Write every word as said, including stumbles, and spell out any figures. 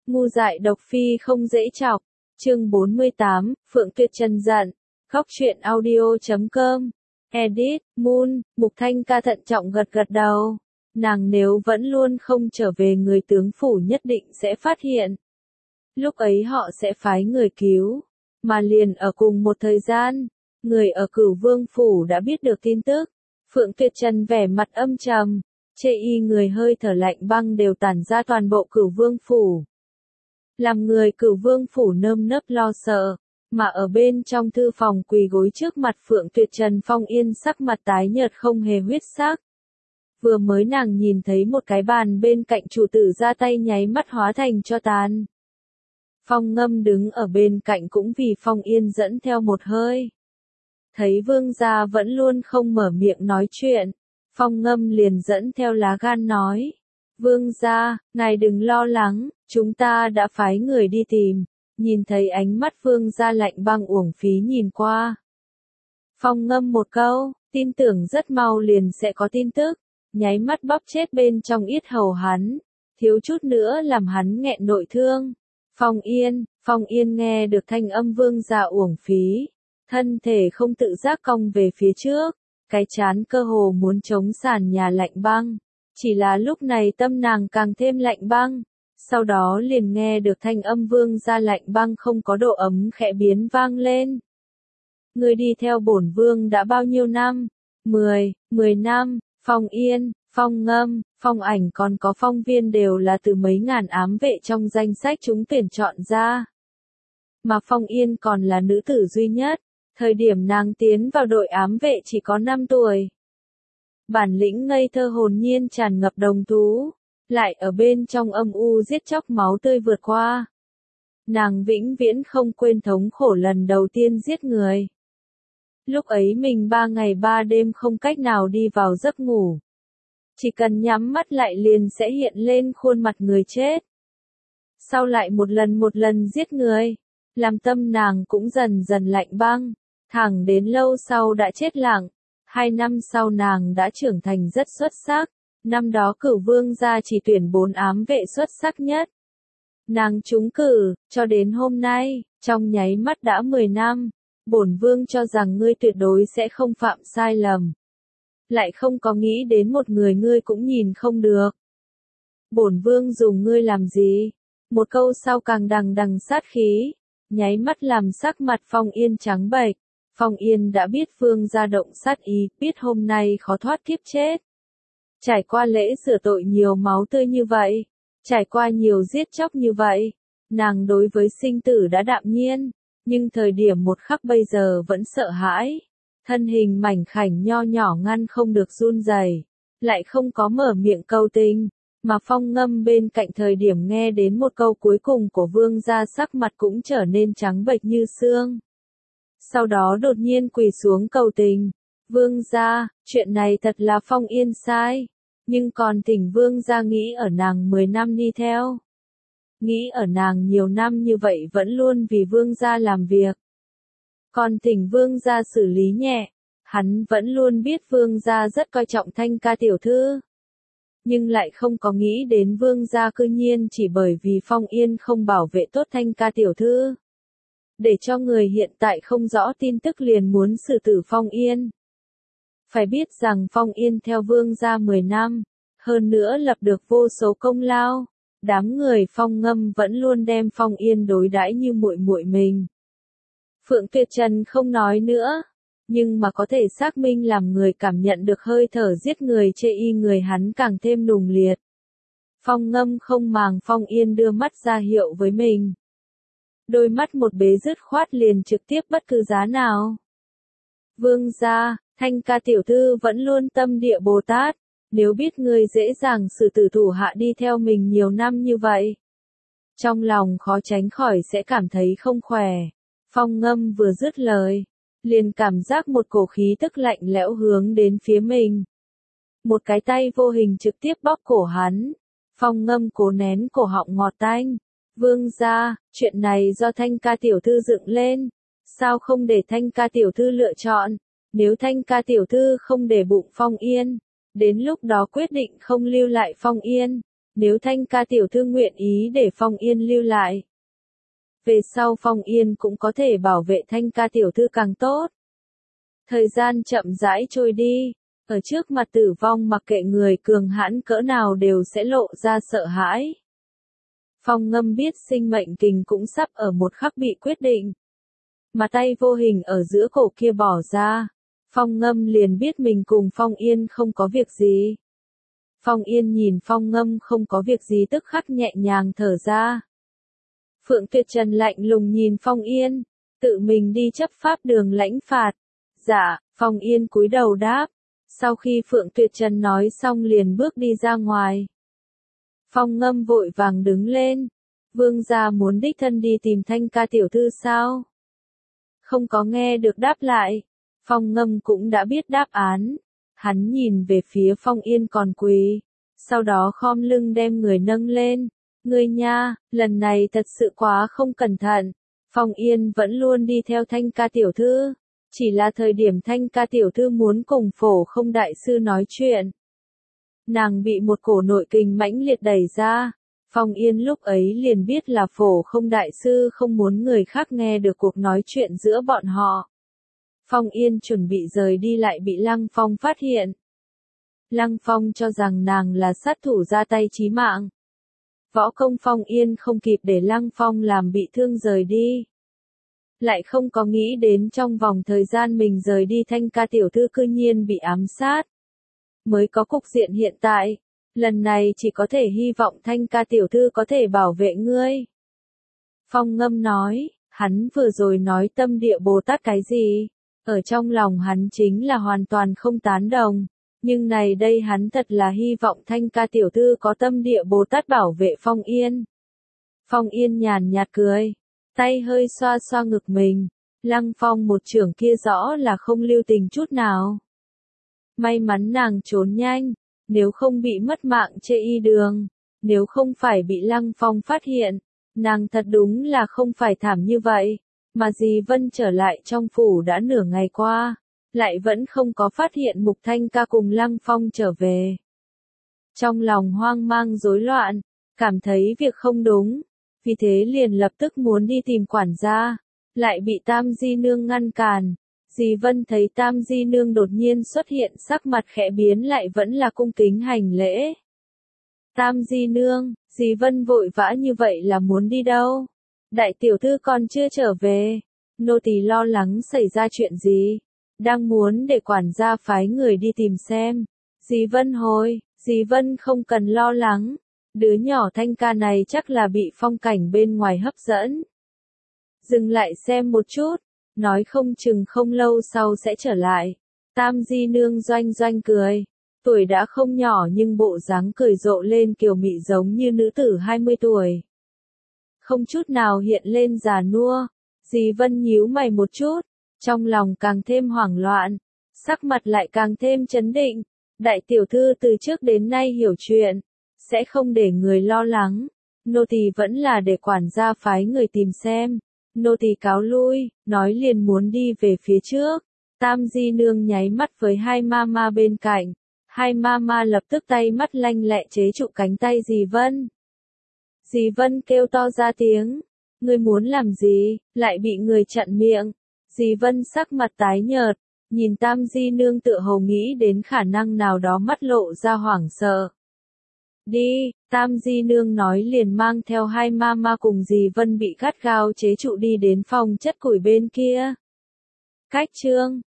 Ngu dại độc phi không dễ chọc. Chương bốn mươi tám, Phượng Tuyệt Trần giận. Góc truyện audio chấm com. Edit, Moon, Mục Thanh Ca thận trọng gật gật đầu. Nàng nếu vẫn luôn không trở về, người tướng phủ nhất định sẽ phát hiện. Lúc ấy họ sẽ phái người cứu. Mà liền ở cùng một thời gian, người ở Cửu Vương phủ đã biết được tin tức. Phượng Tuyệt Trần vẻ mặt âm trầm, chê y người hơi thở lạnh băng đều tản ra toàn bộ Cửu Vương phủ. Làm người Cửu Vương phủ nơm nớp lo sợ, mà ở bên trong thư phòng quỳ gối trước mặt Phượng Tuyệt Trần Phong Yên sắc mặt tái nhợt không hề huyết sắc. Vừa mới nàng nhìn thấy một cái bàn bên cạnh chủ tử ra tay nháy mắt hóa thành tro tàn. Phong Ngâm đứng ở bên cạnh cũng vì Phong Yên dẫn theo một hơi. Thấy vương gia vẫn luôn không mở miệng nói chuyện, Phong Ngâm liền dẫn theo lá gan nói. Vương gia, ngài đừng lo lắng, chúng ta đã phái người đi tìm. Nhìn thấy ánh mắt vương gia lạnh băng uổng phí nhìn qua. Phong Ngâm một câu, tin tưởng rất mau liền sẽ có tin tức, nháy mắt bóp chết bên trong yết hầu hắn, thiếu chút nữa làm hắn nghẹn nội thương. Phong Yên, Phong Yên nghe được thanh âm vương gia uổng phí, thân thể không tự giác cong về phía trước, cái chán cơ hồ muốn chống sàn nhà lạnh băng, chỉ là lúc này tâm nàng càng thêm lạnh băng, sau đó liền nghe được thanh âm vương gia lạnh băng không có độ ấm khẽ biến vang lên. Người đi theo bổn vương đã bao nhiêu năm? Mười, mười năm, Phong Yên, Phong Ngâm, Phong Ảnh còn có Phong Viên đều là từ mấy ngàn ám vệ trong danh sách chúng tuyển chọn ra. Mà Phong Yên còn là nữ tử duy nhất, thời điểm nàng tiến vào đội ám vệ chỉ có năm tuổi. Bản lĩnh ngây thơ hồn nhiên tràn ngập đồng thú, lại ở bên trong âm u giết chóc máu tươi vượt qua. Nàng vĩnh viễn không quên thống khổ lần đầu tiên giết người. Lúc ấy mình ba ngày ba đêm không cách nào đi vào giấc ngủ. Chỉ cần nhắm mắt lại liền sẽ hiện lên khuôn mặt người chết. Sau lại một lần một lần giết người, làm tâm nàng cũng dần dần lạnh băng, thẳng đến lâu sau đã chết lặng. Hai năm sau nàng đã trưởng thành rất xuất sắc, năm đó Cửu Vương gia chỉ tuyển bốn ám vệ xuất sắc nhất. Nàng trúng cử, cho đến hôm nay, trong nháy mắt đã mười năm, bổn vương cho rằng ngươi tuyệt đối sẽ không phạm sai lầm. Lại không có nghĩ đến một người ngươi cũng nhìn không được. Bổn vương dùng ngươi làm gì? Một câu sau càng đằng đằng sát khí, nháy mắt làm sắc mặt Phong Yên trắng bệch. Phong Yên đã biết vương gia động sát ý, biết hôm nay khó thoát kiếp chết. Trải qua lễ sửa tội nhiều máu tươi như vậy, trải qua nhiều giết chóc như vậy, nàng đối với sinh tử đã đạm nhiên, nhưng thời điểm một khắc bây giờ vẫn sợ hãi. Thân hình mảnh khảnh nho nhỏ ngăn không được run rẩy, lại không có mở miệng câu tình, mà Phong Ngâm bên cạnh thời điểm nghe đến một câu cuối cùng của vương gia sắc mặt cũng trở nên trắng bệch như xương. Sau đó đột nhiên quỳ xuống cầu tình. Vương gia, chuyện này thật là Phong Yên sai, nhưng còn thỉnh vương gia nghĩ ở nàng mười năm đi theo. Nghĩ ở nàng nhiều năm như vậy vẫn luôn vì vương gia làm việc. Còn thỉnh vương gia xử lý nhẹ, hắn vẫn luôn biết vương gia rất coi trọng Thanh Ca tiểu thư. Nhưng lại không có nghĩ đến vương gia cư nhiên chỉ bởi vì Phong Yên không bảo vệ tốt Thanh Ca tiểu thư. Để cho người hiện tại không rõ tin tức liền muốn xử tử Phong Yên. Phải biết rằng Phong Yên theo vương gia mười năm, hơn nữa lập được vô số công lao, đám người Phong Ngâm vẫn luôn đem Phong Yên đối đãi như muội muội mình. Phượng Tuyệt Trần không nói nữa, nhưng mà có thể xác minh làm người cảm nhận được hơi thở giết người chê y người hắn càng thêm nùng liệt. Phong Ngâm không màng Phong Yên đưa mắt ra hiệu với mình. Đôi mắt một bế dứt khoát liền trực tiếp bất cứ giá nào. Vương gia, Thanh Ca tiểu thư vẫn luôn tâm địa Bồ Tát, nếu biết người dễ dàng xử tử thủ hạ đi theo mình nhiều năm như vậy. Trong lòng khó tránh khỏi sẽ cảm thấy không khỏe. Phong Ngâm vừa dứt lời, liền cảm giác một cổ khí tức lạnh lẽo hướng đến phía mình. Một cái tay vô hình trực tiếp bóp cổ hắn. Phong Ngâm cố nén cổ họng ngọt tanh. Vương gia, chuyện này do Thanh Ca tiểu thư dựng lên, sao không để Thanh Ca tiểu thư lựa chọn? Nếu Thanh Ca tiểu thư không để bụng Phong Yên, đến lúc đó quyết định không lưu lại Phong Yên, nếu Thanh ca tiểu thư nguyện ý để Phong Yên lưu lại. Về sau Phong Yên cũng có thể bảo vệ Thanh ca tiểu thư càng tốt. Thời gian chậm rãi trôi đi, ở trước mặt tử vong mặc kệ người cường hãn cỡ nào đều sẽ lộ ra sợ hãi. Phong Ngâm biết sinh mệnh kình cũng sắp ở một khắc bị quyết định. Mà tay vô hình ở giữa cổ kia bỏ ra, Phong Ngâm liền biết mình cùng Phong Yên không có việc gì. Phong Yên nhìn Phong Ngâm không có việc gì tức khắc nhẹ nhàng thở ra. Phượng Tuyệt Trần lạnh lùng nhìn Phong Yên, tự mình đi chấp pháp đường lãnh phạt. Dạ, Phong Yên cúi đầu đáp. Sau khi Phượng Tuyệt Trần nói xong liền bước đi ra ngoài. Phong Ngâm vội vàng đứng lên. Vương gia muốn đích thân đi tìm Thanh ca tiểu thư sao? Không có nghe được đáp lại. Phong Ngâm cũng đã biết đáp án. Hắn nhìn về phía Phong Yên còn quỳ. Sau đó khom lưng đem người nâng lên. Ngươi nha, lần này thật sự quá không cẩn thận. Phong Yên vẫn luôn đi theo Thanh ca tiểu thư. Chỉ là thời điểm Thanh ca tiểu thư muốn cùng Phổ Không đại sư nói chuyện. Nàng bị một cổ nội kình mãnh liệt đẩy ra. Phong Yên lúc ấy liền biết là Phổ Không đại sư không muốn người khác nghe được cuộc nói chuyện giữa bọn họ. Phong Yên chuẩn bị rời đi lại bị Lăng Phong phát hiện. Lăng Phong cho rằng nàng là sát thủ ra tay chí mạng. Võ công Phong Yên không kịp để Lăng Phong làm bị thương rời đi. Lại không có nghĩ đến trong vòng thời gian mình rời đi Thanh ca tiểu thư cư nhiên bị ám sát. Mới có cục diện hiện tại. Lần này chỉ có thể hy vọng Thanh ca tiểu thư có thể bảo vệ ngươi. Phong Ngâm nói, hắn vừa rồi nói tâm địa Bồ Tát cái gì? Ở trong lòng hắn chính là hoàn toàn không tán đồng. Nhưng này đây hắn thật là hy vọng Thanh ca tiểu thư có tâm địa Bồ Tát bảo vệ Phong Yên. Phong Yên nhàn nhạt cười. Tay hơi xoa xoa ngực mình. Lăng Phong một chưởng kia rõ là không lưu tình chút nào. May mắn nàng trốn nhanh. Nếu không bị mất mạng chê y đường. Nếu không phải bị Lăng Phong phát hiện. Nàng thật đúng là không phải thảm như vậy. Mà dì Vân trở lại trong phủ đã nửa ngày qua. Lại vẫn không có phát hiện Mục Thanh ca cùng Lăng Phong trở về. Trong lòng hoang mang rối loạn. Cảm thấy việc không đúng. Vì thế liền lập tức muốn đi tìm quản gia. Lại bị Tam Di Nương ngăn cản. Dì Vân thấy Tam Di Nương đột nhiên xuất hiện sắc mặt khẽ biến lại vẫn là cung kính hành lễ. Tam Di Nương, dì Vân vội vã như vậy là muốn đi đâu? Đại tiểu thư còn chưa trở về. Nô tỳ lo lắng xảy ra chuyện gì. Đang muốn để quản gia phái người đi tìm xem. Dì Vân hồi, dì Vân không cần lo lắng. Đứa nhỏ Thanh ca này chắc là bị phong cảnh bên ngoài hấp dẫn. Dừng lại xem một chút. Nói không chừng không lâu sau sẽ trở lại. Tam Di Nương doanh doanh cười. Tuổi đã không nhỏ nhưng bộ dáng cười rộ lên kiều mị giống như nữ tử hai mươi tuổi. Không chút nào hiện lên già nua. Dì Vân nhíu mày một chút. Trong lòng càng thêm hoảng loạn. Sắc mặt lại càng thêm chấn định. Đại tiểu thư từ trước đến nay hiểu chuyện. Sẽ không để người lo lắng. Nô tỳ vẫn là để quản gia phái người tìm xem. Nô tỳ cáo lui, nói liền muốn đi về phía trước. Tam Di Nương nháy mắt với hai mama bên cạnh. Hai mama lập tức tay mắt lanh lẹ chế trụ cánh tay dì Vân. Dì Vân kêu to ra tiếng. Ngươi muốn làm gì, lại bị người chặn miệng. Dì Vân sắc mặt tái nhợt. Nhìn Tam Di Nương tựa hồ nghĩ đến khả năng nào đó mắt lộ ra hoảng sợ. Đi, Tam Di Nương nói liền mang theo hai mama cùng dì Vân bị gắt gao chế trụ đi đến phòng chất củi bên kia. Cách chương